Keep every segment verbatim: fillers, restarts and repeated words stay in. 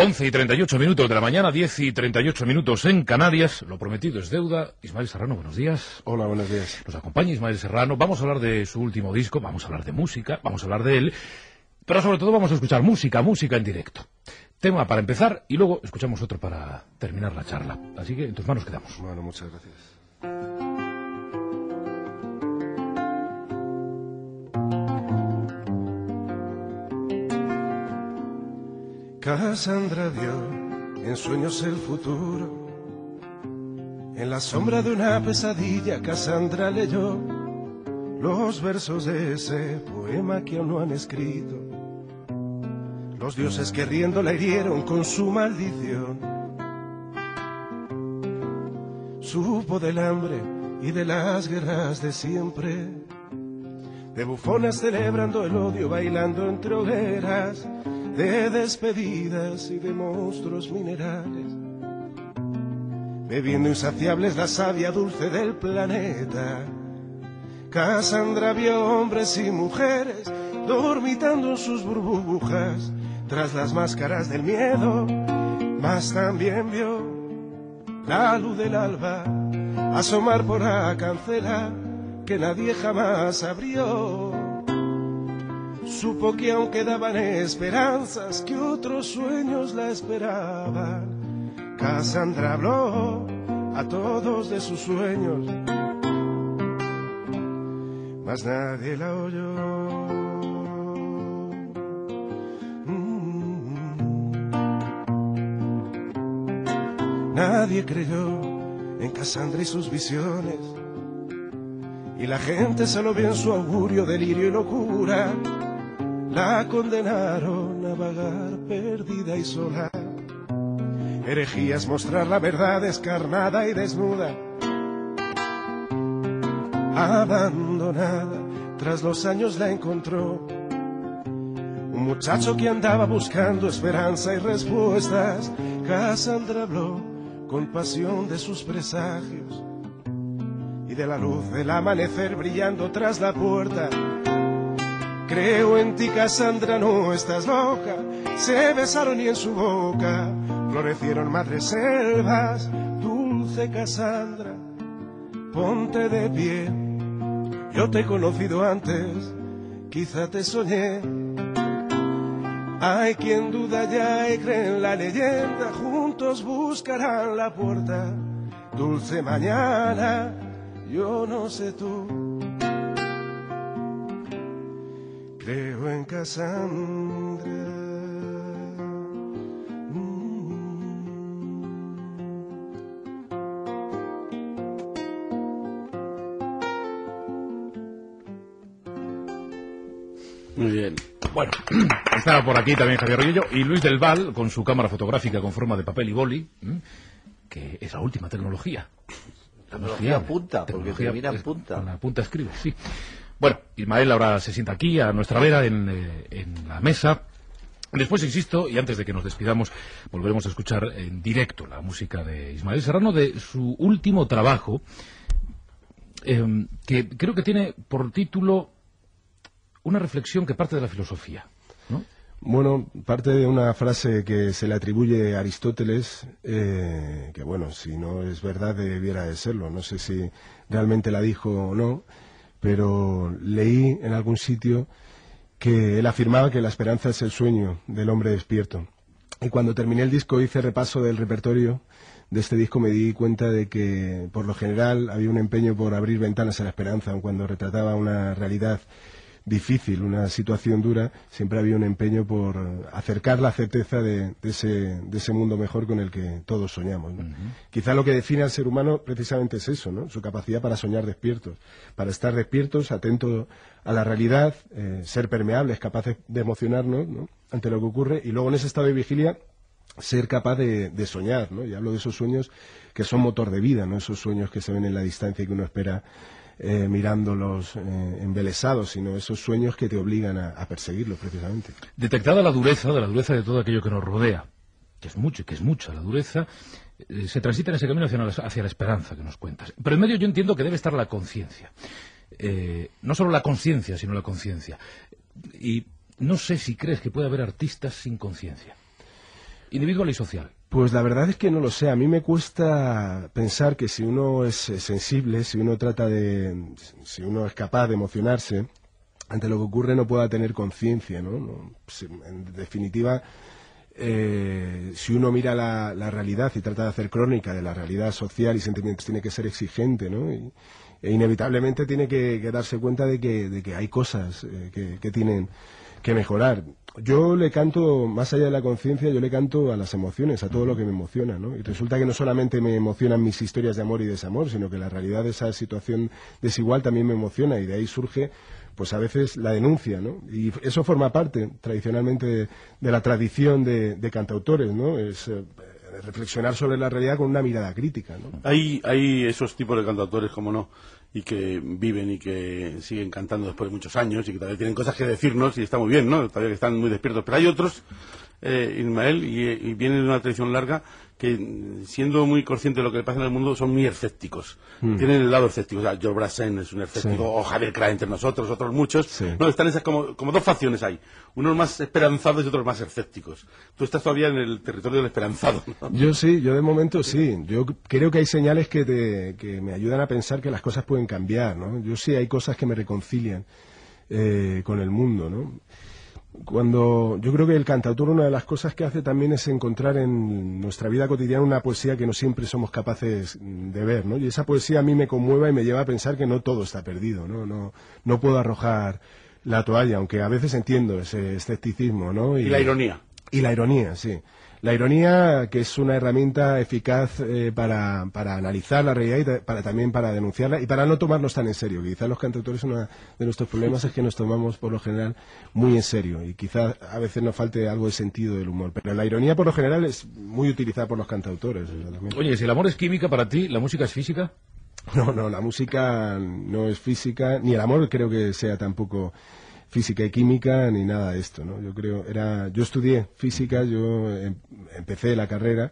once y treinta y ocho minutos de la mañana, diez y treinta y ocho minutos en Canarias. Lo prometido es deuda. Ismael Serrano, buenos días. Hola, buenos días. Nos acompaña Ismael Serrano. Vamos a hablar de su último disco, vamos a hablar de música, vamos a hablar de él. Pero sobre todo vamos a escuchar música, música en directo. Tema para empezar y luego escuchamos otro para terminar la charla. Así que en tus manos quedamos. Bueno, muchas gracias. Cassandra vio en sueños el futuro. En la sombra de una pesadilla, Cassandra leyó los versos de ese poema que aún no han escrito. Los dioses que riendo la hirieron con su maldición. Supo del hambre y de las guerras de siempre, de bufones celebrando el odio, bailando entre hogueras, de despedidas y de monstruos minerales, bebiendo insaciables la savia dulce del planeta. Cassandra vio hombres y mujeres dormitando en sus burbujas tras las máscaras del miedo, mas también vio la luz del alba asomar por la cancela que nadie jamás abrió. Supo que aún quedaban esperanzas, que otros sueños la esperaban. Cassandra habló a todos de sus sueños, mas nadie la oyó. Mm. Nadie creyó en Cassandra y sus visiones, y la gente se lo vio en su augurio, delirio y locura. La condenaron a vagar perdida y sola. Herejías mostrar la verdad descarnada y desnuda, abandonada. Tras los años la encontró un muchacho que andaba buscando esperanza y respuestas. Cassandra habló con pasión de sus presagios y de la luz del amanecer brillando tras la puerta. Creo en ti, Cassandra, no estás loca. Se besaron y en su boca florecieron madres selvas. Dulce Cassandra, ponte de pie. Yo te he conocido antes, quizá te soñé. Hay quien duda ya y cree en la leyenda. Juntos buscarán la puerta. Dulce mañana, yo no sé tú. Creo en Cassandra. Mm. Muy bien. Bueno, estaba por aquí también Javier Rollello y Luis del Val con su cámara fotográfica con forma de papel y boli, que es la última tecnología. La tecnología punta, porque termina en punta. Con la punta escribe, sí. Bueno, Ismael ahora se sienta aquí a nuestra vera en, eh, en la mesa. Después, insisto, y antes de que nos despidamos, volveremos a escuchar en directo la música de Ismael Serrano de su último trabajo, eh, que creo que tiene por título una reflexión que parte de la filosofía, ¿no? Bueno, parte de una frase que se le atribuye a Aristóteles, eh, que bueno, si no es verdad debiera de serlo. No sé si realmente la dijo o no, pero leí en algún sitio que él afirmaba que la esperanza es el sueño del hombre despierto. Y cuando terminé el disco, hice repaso del repertorio de este disco, me di cuenta de que por lo general había un empeño por abrir ventanas a la esperanza, aun cuando retrataba una realidad difícil, una situación dura, siempre había un empeño por acercar la certeza de, de, ese, de ese mundo mejor con el que todos soñamos, ¿no? Uh-huh. Quizá lo que define al ser humano precisamente es eso, ¿no? Su capacidad para soñar despiertos, para estar despiertos, atentos a la realidad, eh, ser permeables, capaces de emocionarnos, ¿no?, ante lo que ocurre, y luego en ese estado de vigilia ser capaz de, de soñar, ¿no? Y hablo de esos sueños que son motor de vida, ¿no? Esos sueños que se ven en la distancia y que uno espera Eh, mirándolos eh, embelesados, sino esos sueños que te obligan a, a perseguirlos precisamente. Detectada la dureza, de la dureza de todo aquello que nos rodea, que es mucho, que es mucha la dureza, eh, se transita en ese camino hacia la, hacia la esperanza que nos cuentas. Pero en medio yo entiendo que debe estar la conciencia. Eh, no solo la conciencia, sino la conciencia. Y no sé si crees que puede haber artistas sin conciencia. individual y social. Pues la verdad es que no lo sé. A mí me cuesta pensar que si uno es sensible, si uno trata de, si uno es capaz de emocionarse ante lo que ocurre, no pueda tener conciencia, ¿no? No, en definitiva, eh, si uno mira la, la realidad y trata de hacer crónica de la realidad social y sentimientos, tiene que ser exigente, ¿no? Y, e inevitablemente tiene que, que darse cuenta de que, de que hay cosas eh, que, que tienen que mejorar. Yo le canto, más allá de la conciencia, yo le canto a las emociones, a todo lo que me emociona, ¿no? Y resulta que no solamente me emocionan mis historias de amor y desamor, sino que la realidad de esa situación desigual también me emociona, y de ahí surge, pues a veces, la denuncia, ¿no? Y eso forma parte, tradicionalmente, de, de la tradición de, de cantautores, ¿no? Es eh, reflexionar sobre la realidad con una mirada crítica, ¿no? Hay, hay esos tipos de cantautores, como no, y que viven y que siguen cantando después de muchos años y que todavía tienen cosas que decirnos y está muy bien, ¿no? Todavía que están muy despiertos. Pero hay otros, eh, Ismael, y, y vienen de una tradición larga, que siendo muy conscientes de lo que le pasa en el mundo son muy escépticos. Mm. Tienen el lado escéptico. O sea, George Brassens es un escéptico, sí. O Javier Crae entre nosotros, otros muchos. Sí. No, están esas como, como dos facciones ahí. Unos más esperanzados y otros más escépticos. Tú estás todavía en el territorio del esperanzado, ¿no? Yo sí, yo de momento sí. Yo creo que hay señales que, te, que me ayudan a pensar que las cosas pueden cambiar, ¿no? Yo sí hay cosas que me reconcilian eh, con el mundo, ¿no? Cuando yo creo que el cantautor, una de las cosas que hace también es encontrar en nuestra vida cotidiana una poesía que no siempre somos capaces de ver, ¿no? Y esa poesía a mí me conmueve y me lleva a pensar que no todo está perdido, ¿no? No, no puedo arrojar la toalla, aunque a veces entiendo ese escepticismo, ¿no? Y, y la ironía. Y la ironía, sí. La ironía, que es una herramienta eficaz eh, para, para analizar la realidad y ta para, también para denunciarla y para no tomarnos tan en serio. Quizás los cantautores, uno de nuestros problemas es que nos tomamos por lo general muy en serio y quizás a veces nos falte algo de sentido del humor. Pero la ironía por lo general es muy utilizada por los cantautores. Oye, si el amor es química para ti, ¿la música es física? No, no, la música no es física, ni el amor creo que sea tampoco física y química ni nada de esto, ¿no? Yo creo, era, yo estudié física, yo em, empecé la carrera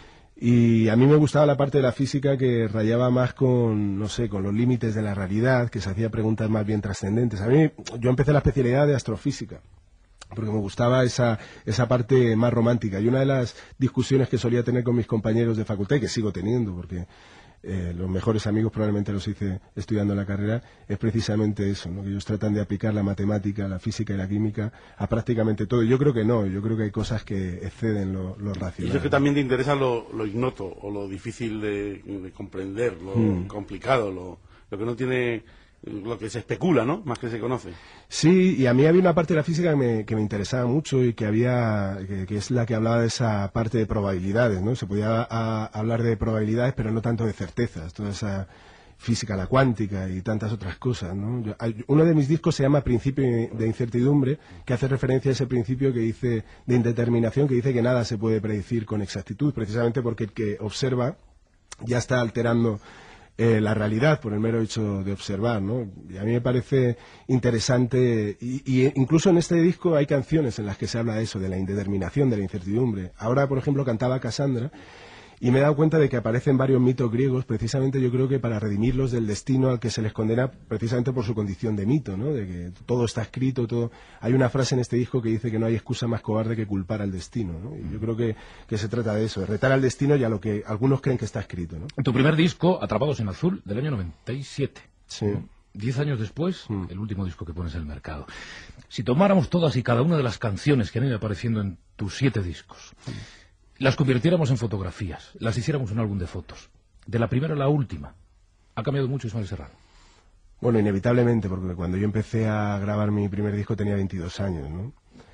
y a mí me gustaba la parte de la física que rayaba más con, no sé, con los límites de la realidad, que se hacía preguntas más bien trascendentes. A mí, yo empecé la especialidad de astrofísica porque me gustaba esa, esa parte más romántica, y una de las discusiones que solía tener con mis compañeros de facultad, y que sigo teniendo porque Eh, los mejores amigos probablemente los hice estudiando la carrera, es precisamente eso, ¿no? Que ellos tratan de aplicar la matemática, la física y la química a prácticamente todo. Y yo creo que no, yo creo que hay cosas que exceden lo, lo racional. Y eso que también te interesa lo, lo ignoto, o lo difícil de, de comprender, lo hmm. complicado, lo, lo que no tiene, lo que se especula, ¿no? Más que se conoce. Sí, y a mí había una parte de la física que me, que me interesaba mucho y que había, que, que es la que hablaba de esa parte de probabilidades, ¿no? Se podía a, hablar de probabilidades, pero no tanto de certezas, toda esa física, la cuántica y tantas otras cosas, ¿no? Yo, hay, uno de mis discos se llama Principio de Incertidumbre, que hace referencia a ese principio que dice, de indeterminación, que dice que nada se puede predecir con exactitud, precisamente porque el que observa ya está alterando Eh, la realidad por el mero hecho de observar, ¿no? Y a mí me parece interesante, y, y incluso en este disco hay canciones en las que se habla de eso, de la indeterminación, de la incertidumbre. Ahora, por ejemplo, cantaba Cassandra, y me he dado cuenta de que aparecen varios mitos griegos, precisamente yo creo que para redimirlos del destino al que se les condena, precisamente por su condición de mito, ¿no? De que todo está escrito, todo. Hay una frase en este disco que dice que no hay excusa más cobarde que culpar al destino, ¿no? Y yo creo que, que se trata de eso, de retar al destino y a lo que algunos creen que está escrito, ¿no? Tu primer disco, Atrapados en Azul, del año noventa y siete. Sí. Diez años después, mm. el último disco que pones en el mercado. Si tomáramos todas y cada una de las canciones que han ido apareciendo en tus siete discos, mm. las convirtiéramos en fotografías, las hiciéramos un álbum de fotos, de la primera a la última, ¿ha cambiado mucho Ismael Serrano? Bueno, inevitablemente, porque cuando yo empecé a grabar mi primer disco tenía veintidós años, ¿no?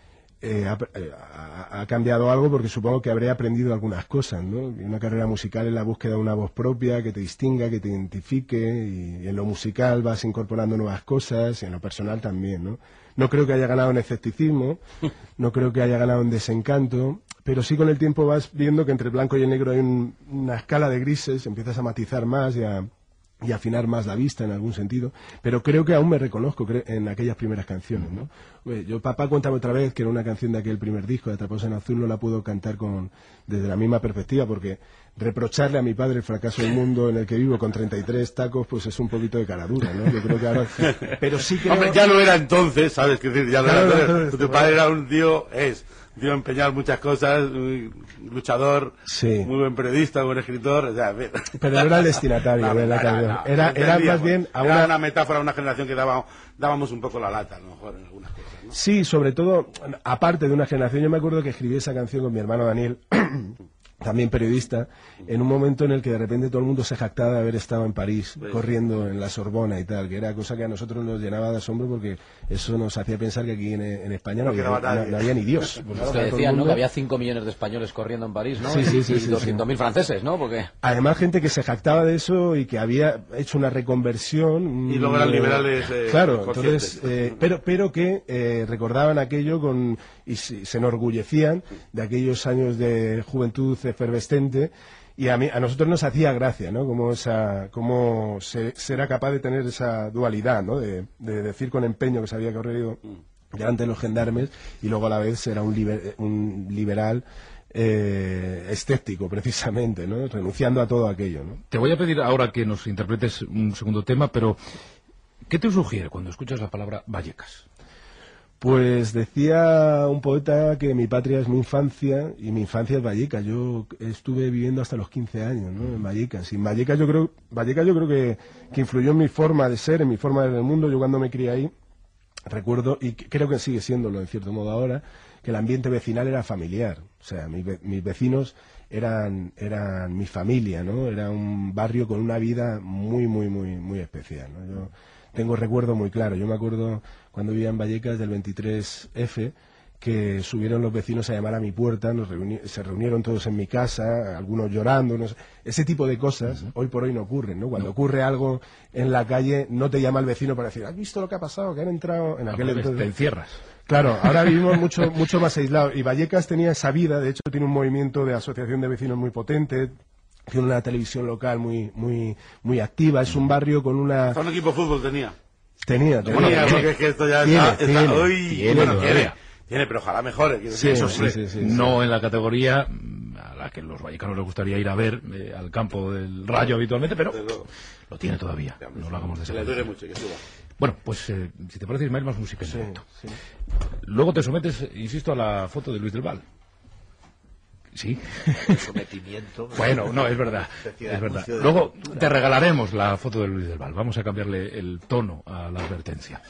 Eh, ha, ha, ha cambiado algo porque supongo que habré aprendido algunas cosas, ¿no? Una carrera musical es la búsqueda de una voz propia que te distinga, que te identifique, y en lo musical vas incorporando nuevas cosas, y en lo personal también, ¿no? No creo que haya ganado en escepticismo, no creo que haya ganado en desencanto, pero sí con el tiempo vas viendo que entre el blanco y el negro hay un, una escala de grises, empiezas a matizar más y a, y a afinar más la vista en algún sentido, pero creo que aún me reconozco en aquellas primeras canciones, ¿no? Yo, Papá, cuéntame otra vez, que era una canción de aquel primer disco, de Atrapados en Azul, no la puedo cantar con, desde la misma perspectiva, porque reprocharle a mi padre el fracaso del mundo en el que vivo con treinta y tres tacos, pues es un poquito de cara dura, ¿no? Yo creo que ahora... Pero sí creo... Hombre, ya lo era entonces, ¿sabes? Que decir, ya lo claro, era entonces. Tu padre era un tío, es... tío empeñado muchas cosas, muy luchador, sí. muy buen periodista, buen escritor. O sea, pero no era el destinatario no, de la no, canción. no, era, era más bien a era una... una metáfora a una generación que daba, dábamos un poco la lata, a lo mejor, en algunas cosas, ¿no? Sí, sobre todo, aparte de una generación, yo me acuerdo que escribí esa canción con mi hermano Daniel, también periodista, en un momento en el que de repente todo el mundo se jactaba de haber estado en París, pues, corriendo en la Sorbona y tal, que era cosa que a nosotros nos llenaba de asombro porque eso nos hacía pensar que aquí en, en España no, no, había, no, no había ni Dios. Pues claro, que decían, mundo... ¿no? Que había cinco millones de españoles corriendo en París, ¿no? Sí, sí, sí, y sí, doscientos mil sí. franceses, ¿no? Porque... Además, gente que se jactaba de eso y que había hecho una reconversión. Y luego eran eh, liberales. Eh, claro, entonces, eh, pero, pero que eh, recordaban aquello con y se, se enorgullecían de aquellos años de juventud efervescente. Y a, mí, a nosotros nos hacía gracia, ¿no? Como, esa, como se, se era capaz de tener esa dualidad, ¿no? De, de decir con empeño que se había corrido delante de los gendarmes y luego a la vez era un, liber, un liberal eh, escéptico, precisamente, ¿no? Renunciando a todo aquello, ¿no? Te voy a pedir ahora que nos interpretes un segundo tema, pero ¿qué te sugiere cuando escuchas la palabra Vallecas? Pues decía un poeta que mi patria es mi infancia y mi infancia es Vallecas. Yo estuve viviendo hasta los quince años, ¿no? En Vallecas. Y en Vallecas yo creo, Vallecas yo creo que, que influyó en mi forma de ser, en mi forma de ver el mundo. Yo cuando me crié ahí, recuerdo, y creo que sigue siéndolo en cierto modo ahora, que el ambiente vecinal era familiar. O sea, mi, mis vecinos eran, eran mi familia, ¿no? Era un barrio con una vida muy, muy, muy, muy especial, ¿no? Yo tengo recuerdo muy claro. Yo me acuerdo cuando vivía en Vallecas del veintitrés efe, que subieron los vecinos a llamar a mi puerta, nos reuni se reunieron todos en mi casa, algunos llorando, no sé. Ese tipo de cosas uh-huh. hoy por hoy no ocurren, ¿no? Cuando no. ocurre algo en la calle, no te llama el vecino para decir, ¿has visto lo que ha pasado? Que han entrado en aquel entonces. Te encierras. Claro, ahora vivimos mucho, mucho más aislados. Y Vallecas tenía esa vida, de hecho tiene un movimiento de asociación de vecinos muy potente, tiene una televisión local muy, muy, muy activa, es un barrio con una... Hasta un equipo de fútbol tenía. Tenía, tenía. Tenía, porque es que esto ya tiene, está... tiene, está hoy, tiene, bueno, tiene, tiene, tiene, pero ojalá mejore. Sí, eso sí, sí, sí, sí, no sí. en la categoría a la que los vallecanos les gustaría ir a ver, eh, al campo del Rayo habitualmente, pero lo tiene todavía. No lo hagamos de Se le duele mucho que suba. Bueno, pues eh, si te parece, Ismael, más música en sí, directo. sí. Luego te sometes, insisto, a la foto de Luis del Val. Sí. El sometimiento. Bueno, no, es verdad. Es verdad. Luego te regalaremos la foto de Luis del Val. Vamos a cambiarle el tono a la advertencia.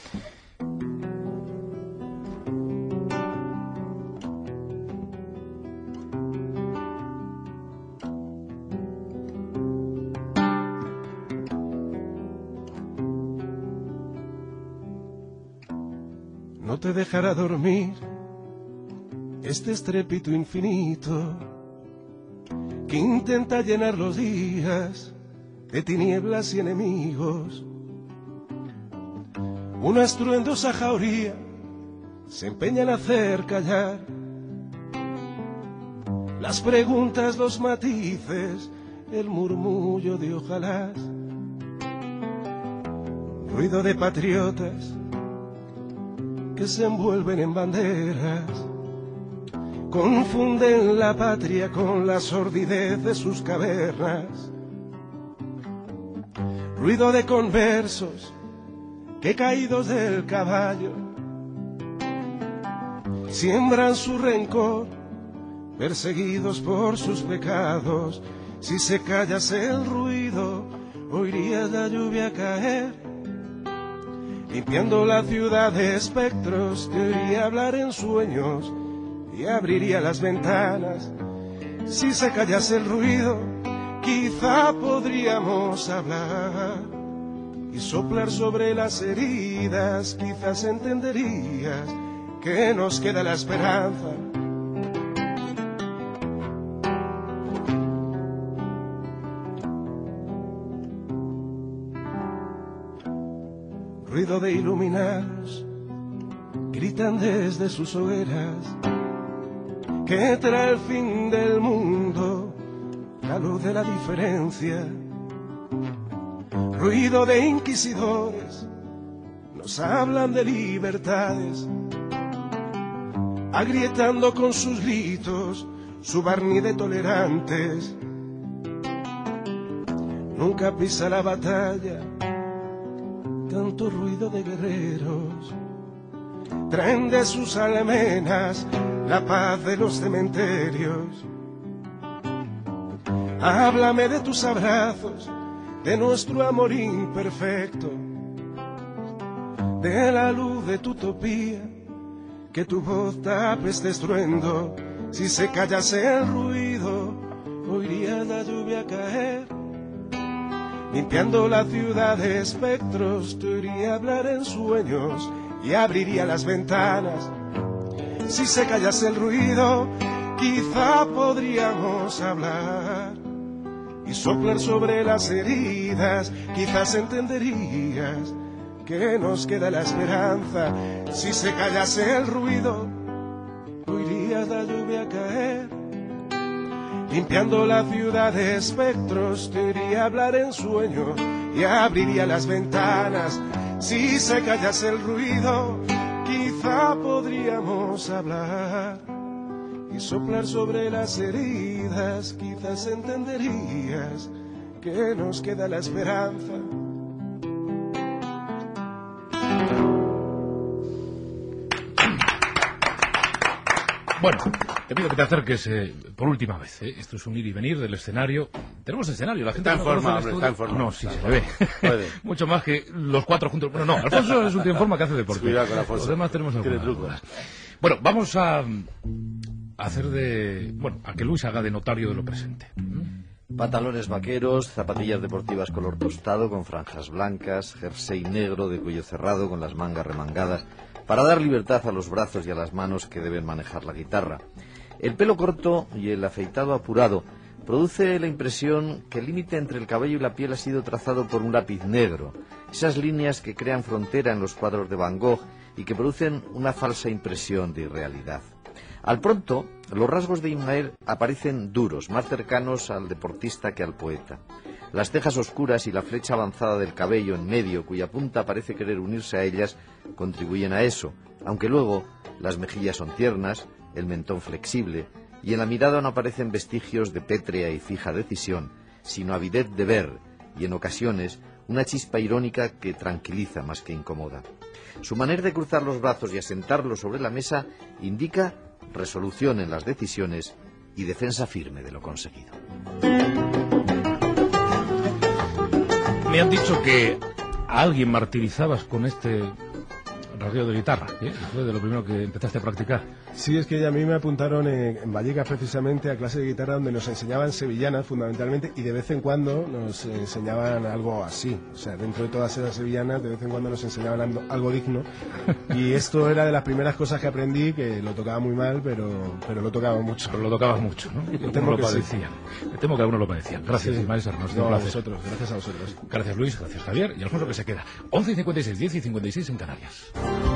No te dejará dormir este estrépito infinito que intenta llenar los días de tinieblas y enemigos. Una estruendosa jauría se empeña en hacer callar las preguntas, los matices, el murmullo de ojalás. Ruido de patriotas que se envuelven en banderas, confunden la patria con la sordidez de sus cavernas. Ruido de conversos que caídos del caballo siembran su rencor, perseguidos por sus pecados. Si se callase el ruido, oirías la lluvia caer, limpiando la ciudad de espectros. Te oiría hablar en sueños y abriría las ventanas. Si se callase el ruido, quizá podríamos hablar y soplar sobre las heridas. Quizás entenderías que nos queda la esperanza. Ruido de iluminados gritan desde sus hogueras que trae el fin del mundo, la luz de la diferencia. Ruido de inquisidores nos hablan de libertades, agrietando con sus gritos su barniz de tolerantes. Nunca pisa la batalla tanto ruido de guerreros, traen de sus almenas la paz de los cementerios. Háblame de tus abrazos, de nuestro amor imperfecto, de la luz de tu utopía, que tu voz tape este estruendo. Si se callase el ruido, oiría la lluvia caer, limpiando la ciudad de espectros. Te oiría hablar en sueños y abriría las ventanas. Si se callase el ruido, quizá podríamos hablar y soplar sobre las heridas. Quizás entenderías que nos queda la esperanza. Si se callase el ruido, oirías la lluvia caer, limpiando la ciudad de espectros. Te oiría hablar en sueños y abriría las ventanas. Si se callase el ruido, quizá podríamos hablar y soplar sobre las heridas. Quizás entenderías que nos queda la esperanza. Bueno, te pido que te acerques eh, por última vez. ¿eh? Esto es un ir y venir del escenario. Tenemos escenario, la gente Está en no forma, conoce el hombre, estudio. está en forma. No, sí, Está se en le forma. ve. Puede. Mucho más que los cuatro juntos. Bueno, no, Alfonso es un tío en forma que hace deporte. Cuidado con Alfonso. Los demás tenemos Tiene algunas trucos. dudas. Bueno, vamos a, a hacer de... Bueno, a que Luis haga de notario de lo presente. Pantalones vaqueros, zapatillas deportivas color tostado con franjas blancas, jersey negro de cuello cerrado con las mangas remangadas para dar libertad a los brazos y a las manos que deben manejar la guitarra. El pelo corto y el afeitado apurado produce la impresión que el límite entre el cabello y la piel ha sido trazado por un lápiz negro, esas líneas que crean frontera en los cuadros de Van Gogh y que producen una falsa impresión de irrealidad. Al pronto, los rasgos de Ismael aparecen duros, más cercanos al deportista que al poeta. Las cejas oscuras y la flecha avanzada del cabello en medio, cuya punta parece querer unirse a ellas, contribuyen a eso, aunque luego las mejillas son tiernas, el mentón flexible, y en la mirada no aparecen vestigios de pétrea y fija decisión, sino avidez de ver, y en ocasiones una chispa irónica que tranquiliza más que incomoda. Su manera de cruzar los brazos y asentarlos sobre la mesa indica resolución en las decisiones y defensa firme de lo conseguido. Me han dicho que a alguien martirizabas con este rasgueo de guitarra, ¿eh? Fue de lo primero que empezaste a practicar. Sí, es que a mí me apuntaron en, en Vallecas precisamente a clase de guitarra donde nos enseñaban sevillanas fundamentalmente y de vez en cuando nos enseñaban algo así. O sea, dentro de todas esas sevillanas de vez en cuando nos enseñaban algo, algo digno. Y esto era de las primeras cosas que aprendí, que lo tocaba muy mal, pero, pero lo tocaba mucho. Pero lo tocabas mucho, ¿no? Me temo lo que sí. padecían. Me temo que algunos lo padecían. Gracias, Sí. Ismael Serrano. No, un a placer. vosotros, gracias a vosotros. Gracias, Luis. Gracias, Javier. Y Alfonso, que se queda. once y cincuenta y seis, diez y cincuenta y seis en Canarias.